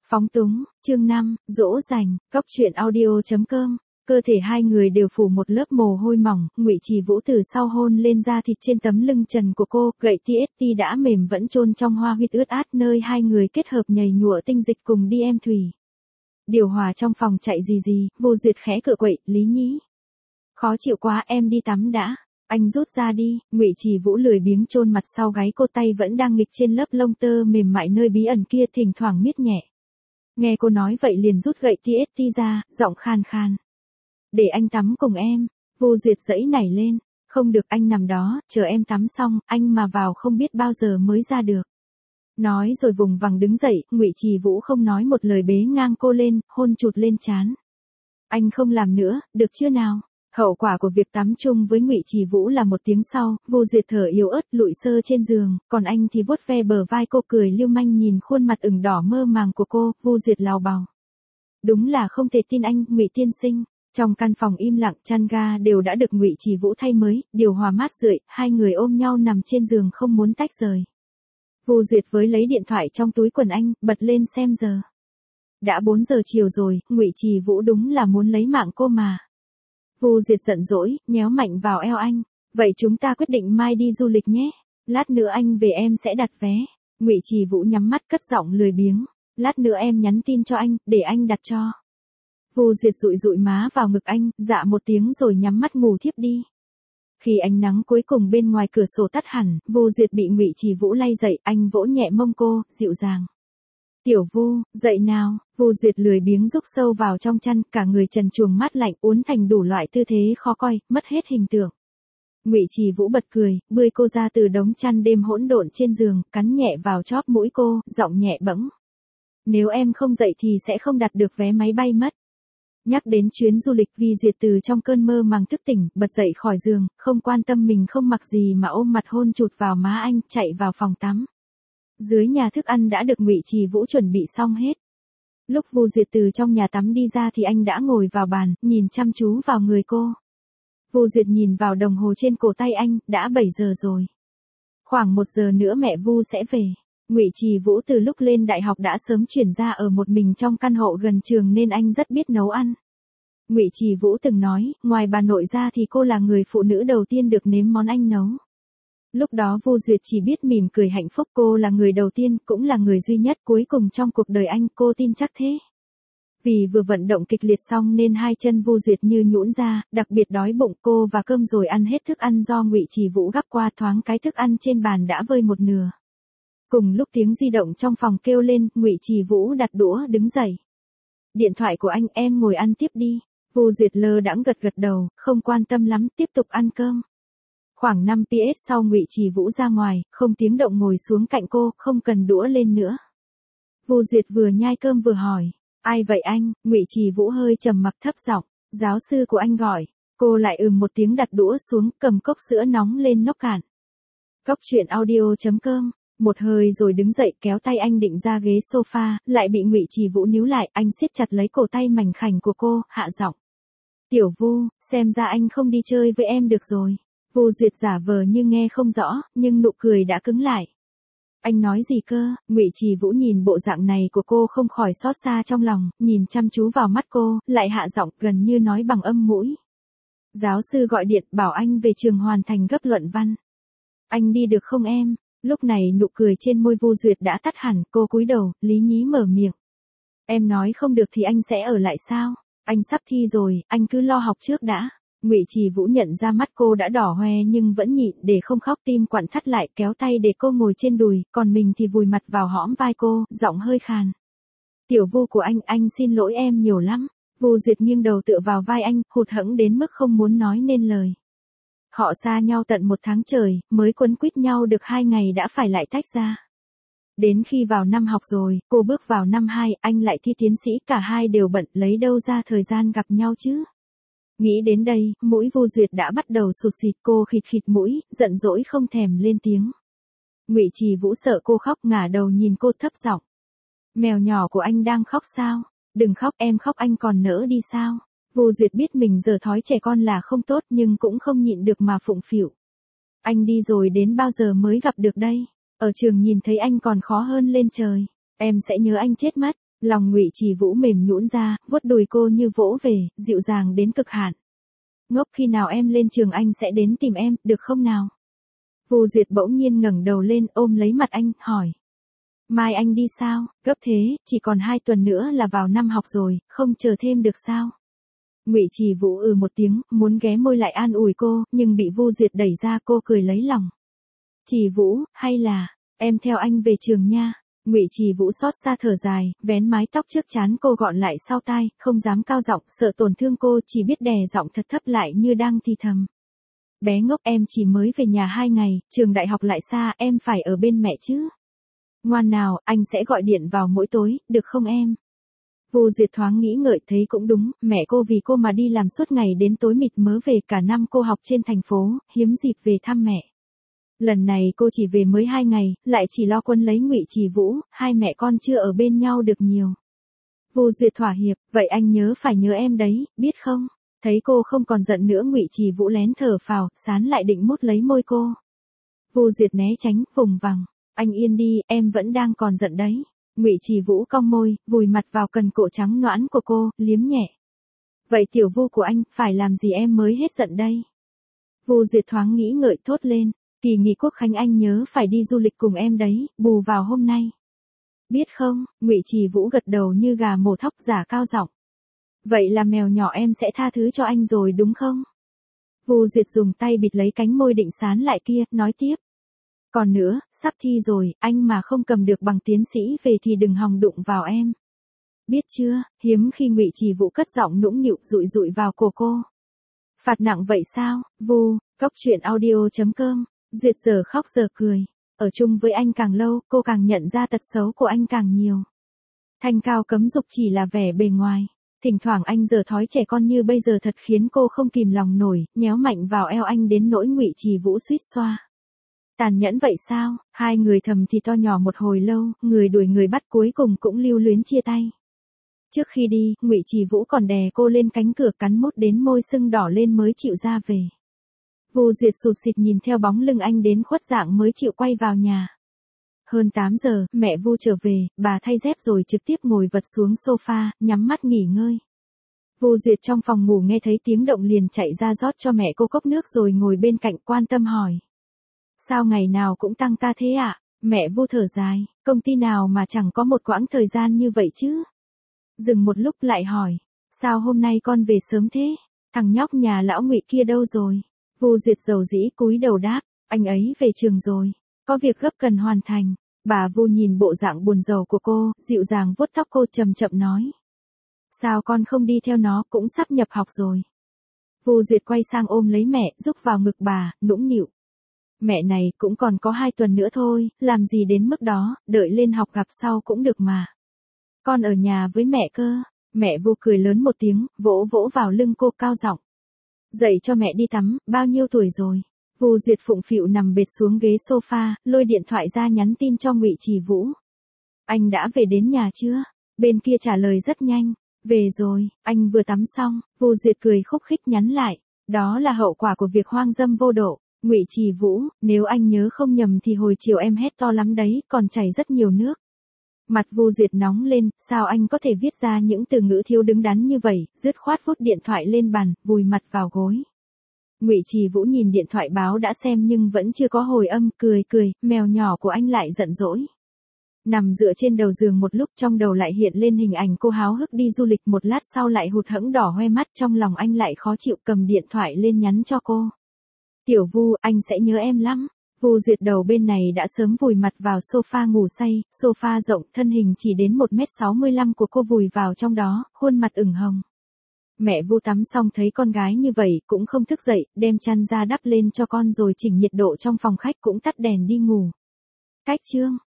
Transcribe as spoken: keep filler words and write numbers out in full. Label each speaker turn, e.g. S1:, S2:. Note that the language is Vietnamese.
S1: Phóng túng, chương năm, dỗ dành, cóc truyện audio chấm com. Cơ thể hai người đều phủ một lớp mồ hôi mỏng, Ngụy Trì Vũ từ sau hôn lên da thịt trên tấm lưng trần của cô, gậy tê ét tê đã mềm vẫn chôn trong hoa huyết ướt át nơi hai người kết hợp nhầy nhụa tinh dịch cùng đi em thủy. Điều hòa trong phòng chạy gì gì, Vô Duyệt khẽ cựa quậy, Lý Nhĩ. Khó chịu quá, em đi tắm đã. Anh rút ra đi. Ngụy Trì Vũ lười biếng chôn mặt sau gáy cô, tay vẫn đang nghịch trên lớp lông tơ mềm mại nơi bí ẩn kia, thỉnh thoảng miết nhẹ. Nghe cô nói vậy liền rút gậy tê ét tê ra, giọng khan khan. Để anh tắm cùng em. Vô Duyệt giãy nảy lên. Không được, anh nằm đó, chờ em tắm xong, anh mà vào không biết bao giờ mới ra được. Nói rồi vùng vằng đứng dậy, Ngụy Trì Vũ không nói một lời bế ngang cô lên, hôn chụt lên trán. Anh không làm nữa, được chưa nào? Hậu quả của việc tắm chung với Ngụy Trì Vũ là một tiếng sau, Vô Duyệt thở yếu ớt lụi sơ trên giường, còn anh thì vuốt ve bờ vai cô, cười lưu manh nhìn khuôn mặt ửng đỏ mơ màng của cô. Vô Duyệt lào bào. Đúng là không thể tin anh, Ngụy tiên sinh. Trong căn phòng im lặng, chăn ga đều đã được Ngụy Trì Vũ thay mới, điều hòa mát rượi, hai người ôm nhau nằm trên giường không muốn tách rời. Vô Duyệt với lấy điện thoại trong túi quần anh, bật lên xem giờ. Đã bốn giờ chiều rồi, Ngụy Trì Vũ đúng là muốn lấy mạng cô mà. Vô Duyệt giận dỗi, nhéo mạnh vào eo anh. Vậy chúng ta quyết định mai đi du lịch nhé. Lát nữa anh về em sẽ đặt vé. Ngụy Trì Vũ nhắm mắt cất giọng lười biếng. Lát nữa em nhắn tin cho anh, để anh đặt cho. Vô Duyệt dụi dụi má vào ngực anh, dạ một tiếng rồi nhắm mắt ngủ thiếp đi. Khi ánh nắng cuối cùng bên ngoài cửa sổ tắt hẳn, Vô Duyệt bị Ngụy Trì Vũ lay dậy, anh vỗ nhẹ mông cô, dịu dàng. Tiểu Vu, dậy nào. Vô Duyệt lười biếng rúc sâu vào trong chăn, cả người trần truồng mát lạnh, uốn thành đủ loại tư thế khó coi, mất hết hình tượng. Ngụy Trì Vũ bật cười, bươi cô ra từ đống chăn đêm hỗn độn trên giường, cắn nhẹ vào chóp mũi cô, giọng nhẹ bẫng. Nếu em không dậy thì sẽ không đặt được vé máy bay mất. Nhắc đến chuyến du lịch, Vi Duyệt từ trong cơn mơ màng thức tỉnh, bật dậy khỏi giường, không quan tâm mình không mặc gì mà ôm mặt hôn chụt vào má anh, chạy vào phòng tắm. Dưới nhà thức ăn đã được Ngụy Trì Vũ chuẩn bị xong hết. Lúc Vô Duyệt từ trong nhà tắm đi ra thì anh đã ngồi vào bàn, nhìn chăm chú vào người cô. Vô Duyệt nhìn vào đồng hồ trên cổ tay anh, đã bảy giờ rồi. Khoảng một giờ nữa mẹ Vu sẽ về. Ngụy Trì Vũ từ lúc lên đại học đã sớm chuyển ra ở một mình trong căn hộ gần trường nên anh rất biết nấu ăn. Ngụy Trì Vũ từng nói, ngoài bà nội ra thì cô là người phụ nữ đầu tiên được nếm món anh nấu. Lúc đó Vô Duyệt chỉ biết mỉm cười hạnh phúc, cô là người đầu tiên, cũng là người duy nhất cuối cùng trong cuộc đời anh, cô tin chắc thế. Vì vừa vận động kịch liệt xong nên hai chân Vô Duyệt như nhũn ra, đặc biệt đói bụng, cô và cơm rồi ăn hết thức ăn do Ngụy Trì Vũ gắp qua, thoáng cái thức ăn trên bàn đã vơi một nửa. Cùng lúc tiếng di động trong phòng kêu lên, Ngụy Trì Vũ đặt đũa đứng dậy. Điện thoại của anh, em ngồi ăn tiếp đi. Vô Duyệt lơ đãng gật gật đầu, không quan tâm lắm, tiếp tục ăn cơm. Khoảng năm phút sau Ngụy Trì Vũ ra ngoài, không tiếng động ngồi xuống cạnh cô, không cần đũa lên nữa. Vô Duyệt vừa nhai cơm vừa hỏi, ai vậy anh? Ngụy Trì Vũ hơi trầm mặc thấp giọng, giáo sư của anh gọi. Cô lại ừm một tiếng đặt đũa xuống, cầm cốc sữa nóng lên nốc cạn. Cóc truyện audio chấm com. Một hơi rồi đứng dậy, kéo tay anh định ra ghế sofa, lại bị Ngụy Trì Vũ níu lại, anh siết chặt lấy cổ tay mảnh khảnh của cô, hạ giọng. Tiểu Vu, xem ra anh không đi chơi với em được rồi. Vô Duyệt giả vờ như nghe không rõ, nhưng nụ cười đã cứng lại. Anh nói gì cơ? Ngụy Trì Vũ nhìn bộ dạng này của cô không khỏi xót xa trong lòng, nhìn chăm chú vào mắt cô, lại hạ giọng, gần như nói bằng âm mũi. Giáo sư gọi điện bảo anh về trường hoàn thành gấp luận văn. Anh đi được không em? Lúc này nụ cười trên môi Vô Duyệt đã tắt hẳn, cô cúi đầu, Lý nhí mở miệng. Em nói không được thì anh sẽ ở lại sao? Anh sắp thi rồi, anh cứ lo học trước đã. Ngụy Trì Vũ nhận ra mắt cô đã đỏ hoe nhưng vẫn nhịn để không khóc, tim quặn thắt lại, kéo tay để cô ngồi trên đùi, còn mình thì vùi mặt vào hõm vai cô, giọng hơi khàn. Tiểu Vu của anh, anh xin lỗi em nhiều lắm. Vô Duyệt nghiêng đầu tựa vào vai anh, hụt hẫng đến mức không muốn nói nên lời. Họ xa nhau tận một tháng trời, mới quấn quýt nhau được hai ngày đã phải lại tách ra. Đến khi vào năm học rồi, cô bước vào năm hai, anh lại thi tiến sĩ, cả hai đều bận, lấy đâu ra thời gian gặp nhau chứ. Nghĩ đến đây, mũi Vô Duyệt đã bắt đầu sụt xịt, cô khịt khịt mũi, giận dỗi không thèm lên tiếng. Ngụy Trì Vũ sợ cô khóc, ngả đầu nhìn cô thấp giọng. Mèo nhỏ của anh đang khóc sao? Đừng khóc, em khóc anh còn nỡ đi sao? Vô Duyệt biết mình giờ thói trẻ con là không tốt nhưng cũng không nhịn được mà phụng phịu. Anh đi rồi đến bao giờ mới gặp được đây? Ở trường nhìn thấy anh còn khó hơn lên trời. Em sẽ nhớ anh chết mất. Lòng Ngụy Trì Vũ mềm nhũn ra, vuốt đùi cô như vỗ về, dịu dàng đến cực hạn. Ngốc, khi nào em lên trường anh sẽ đến tìm em, được không nào? Vu Duyệt bỗng nhiên ngẩng đầu lên, ôm lấy mặt anh, hỏi. Mai anh đi sao, gấp thế, chỉ còn hai tuần nữa là vào năm học rồi, không chờ thêm được sao? Ngụy Trì Vũ ừ một tiếng, muốn ghé môi lại an ủi cô, nhưng bị Vu Duyệt đẩy ra, cô cười lấy lòng. Trì Vũ, hay là, em theo anh về trường nha. Ngụy Trì Vũ xót xa thở dài, vén mái tóc trước trán cô gọn lại sau tai, không dám cao giọng, sợ tổn thương cô, chỉ biết đè giọng thật thấp lại như đang thì thầm. Bé ngốc, em chỉ mới về nhà hai ngày, trường đại học lại xa, em phải ở bên mẹ chứ. Ngoan nào, anh sẽ gọi điện vào mỗi tối, được không em? Vu Duyệt thoáng nghĩ ngợi thấy cũng đúng, mẹ cô vì cô mà đi làm suốt ngày đến tối mịt mớ về, cả năm cô học trên thành phố, hiếm dịp về thăm mẹ. Lần này cô chỉ về mới hai ngày, lại chỉ lo quân lấy Ngụy Trì Vũ, hai mẹ con chưa ở bên nhau được nhiều. Vu Duyệt thỏa hiệp, vậy anh nhớ phải nhớ em đấy, biết không? Thấy cô không còn giận nữa, Ngụy Trì Vũ lén thở phào, sán lại định mút lấy môi cô. Vu Duyệt né tránh, vùng vằng, anh yên đi, em vẫn đang còn giận đấy. Ngụy Trì Vũ cong môi, vùi mặt vào cần cổ trắng nõn của cô, liếm nhẹ. Vậy tiểu Vu của anh, phải làm gì em mới hết giận đây? Vu Duyệt thoáng nghĩ ngợi thốt lên, kỳ nghỉ Quốc khánh anh nhớ phải đi du lịch cùng em đấy, bù vào hôm nay. Biết không? Ngụy Trì Vũ gật đầu như gà mổ thóc, giả cao giọng. Vậy là mèo nhỏ em sẽ tha thứ cho anh rồi đúng không? Vu Duyệt dùng tay bịt lấy cánh môi định sán lại kia, nói tiếp. Còn nữa, sắp thi rồi, anh mà không cầm được bằng tiến sĩ về thì đừng hòng đụng vào em. Biết chưa? Hiếm khi Ngụy Trì Vũ cất giọng nũng nịu dụi dụi vào cổ cô. Phạt nặng vậy sao? Vu, Cóc Truyện Audio chấm com. Duyệt giờ khóc giờ cười. Ở chung với anh càng lâu, cô càng nhận ra tật xấu của anh càng nhiều. Thanh cao cấm dục chỉ là vẻ bề ngoài. Thỉnh thoảng anh giở thói trẻ con như bây giờ thật khiến cô không kìm lòng nổi, nhéo mạnh vào eo anh đến nỗi Ngụy Trì Vũ suýt xoa. Tàn nhẫn vậy sao? Hai người thầm thì to nhỏ một hồi lâu, người đuổi người bắt cuối cùng cũng lưu luyến chia tay. Trước khi đi, Ngụy Trì Vũ còn đè cô lên cánh cửa, cắn mút đến môi sưng đỏ lên mới chịu ra về. Vu Duyệt sụt sịt nhìn theo bóng lưng anh đến khuất dạng mới chịu quay vào nhà. Hơn tám giờ, mẹ Vu trở về, bà thay dép rồi trực tiếp ngồi vật xuống sofa, nhắm mắt nghỉ ngơi. Vu Duyệt trong phòng ngủ nghe thấy tiếng động liền chạy ra rót cho mẹ cô cốc nước rồi ngồi bên cạnh quan tâm hỏi. Sao ngày nào cũng tăng ca thế ạ? À? Mẹ Vu thở dài, công ty nào mà chẳng có một quãng thời gian như vậy chứ? Dừng một lúc lại hỏi, sao hôm nay con về sớm thế? Thằng nhóc nhà lão Ngụy kia đâu rồi? Vu Duyệt dầu dĩ cúi đầu đáp, anh ấy về trường rồi, có việc gấp cần hoàn thành. Bà Vu nhìn bộ dạng buồn rầu của cô, dịu dàng vuốt tóc cô chậm chậm nói. Sao con không đi theo nó, cũng sắp nhập học rồi. Vu Duyệt quay sang ôm lấy mẹ, rúc vào ngực bà, nũng nịu. Mẹ này, cũng còn có hai tuần nữa thôi, làm gì đến mức đó, đợi lên học gặp sau cũng được mà. Con ở nhà với mẹ cơ. Mẹ Vu cười lớn một tiếng, vỗ vỗ vào lưng cô cao giọng. Dậy cho mẹ đi tắm, bao nhiêu tuổi rồi? Vu Duyệt phụng phịu nằm bệt xuống ghế sofa, lôi điện thoại ra nhắn tin cho Ngụy Trì Vũ. Anh đã về đến nhà chưa? Bên kia trả lời rất nhanh. Về rồi, anh vừa tắm xong. Vu Duyệt cười khúc khích nhắn lại. Đó là hậu quả của việc hoang dâm vô độ. Ngụy Trì Vũ, nếu anh nhớ không nhầm thì hồi chiều em hét to lắm đấy, còn chảy rất nhiều nước. Mặt Vu Duyệt nóng lên, sao anh có thể viết ra những từ ngữ thiếu đứng đắn như vậy, dứt khoát vút điện thoại lên bàn, vùi mặt vào gối. Ngụy Trì Vũ nhìn điện thoại báo đã xem nhưng vẫn chưa có hồi âm, cười cười, mèo nhỏ của anh lại giận dỗi. Nằm dựa trên đầu giường một lúc, trong đầu lại hiện lên hình ảnh cô háo hức đi du lịch, một lát sau lại hụt hẫng đỏ hoe mắt, trong lòng anh lại khó chịu, cầm điện thoại lên nhắn cho cô. Tiểu Vu, anh sẽ nhớ em lắm. Vu Duyệt đầu bên này đã sớm vùi mặt vào sofa ngủ say, sofa rộng, thân hình chỉ đến một mét sáu mươi lăm của cô vùi vào trong đó, khuôn mặt ửng hồng. Mẹ Vu tắm xong thấy con gái như vậy, cũng không thức dậy, đem chăn ra đắp lên cho con rồi chỉnh nhiệt độ trong phòng khách, cũng tắt đèn đi ngủ. Cách chương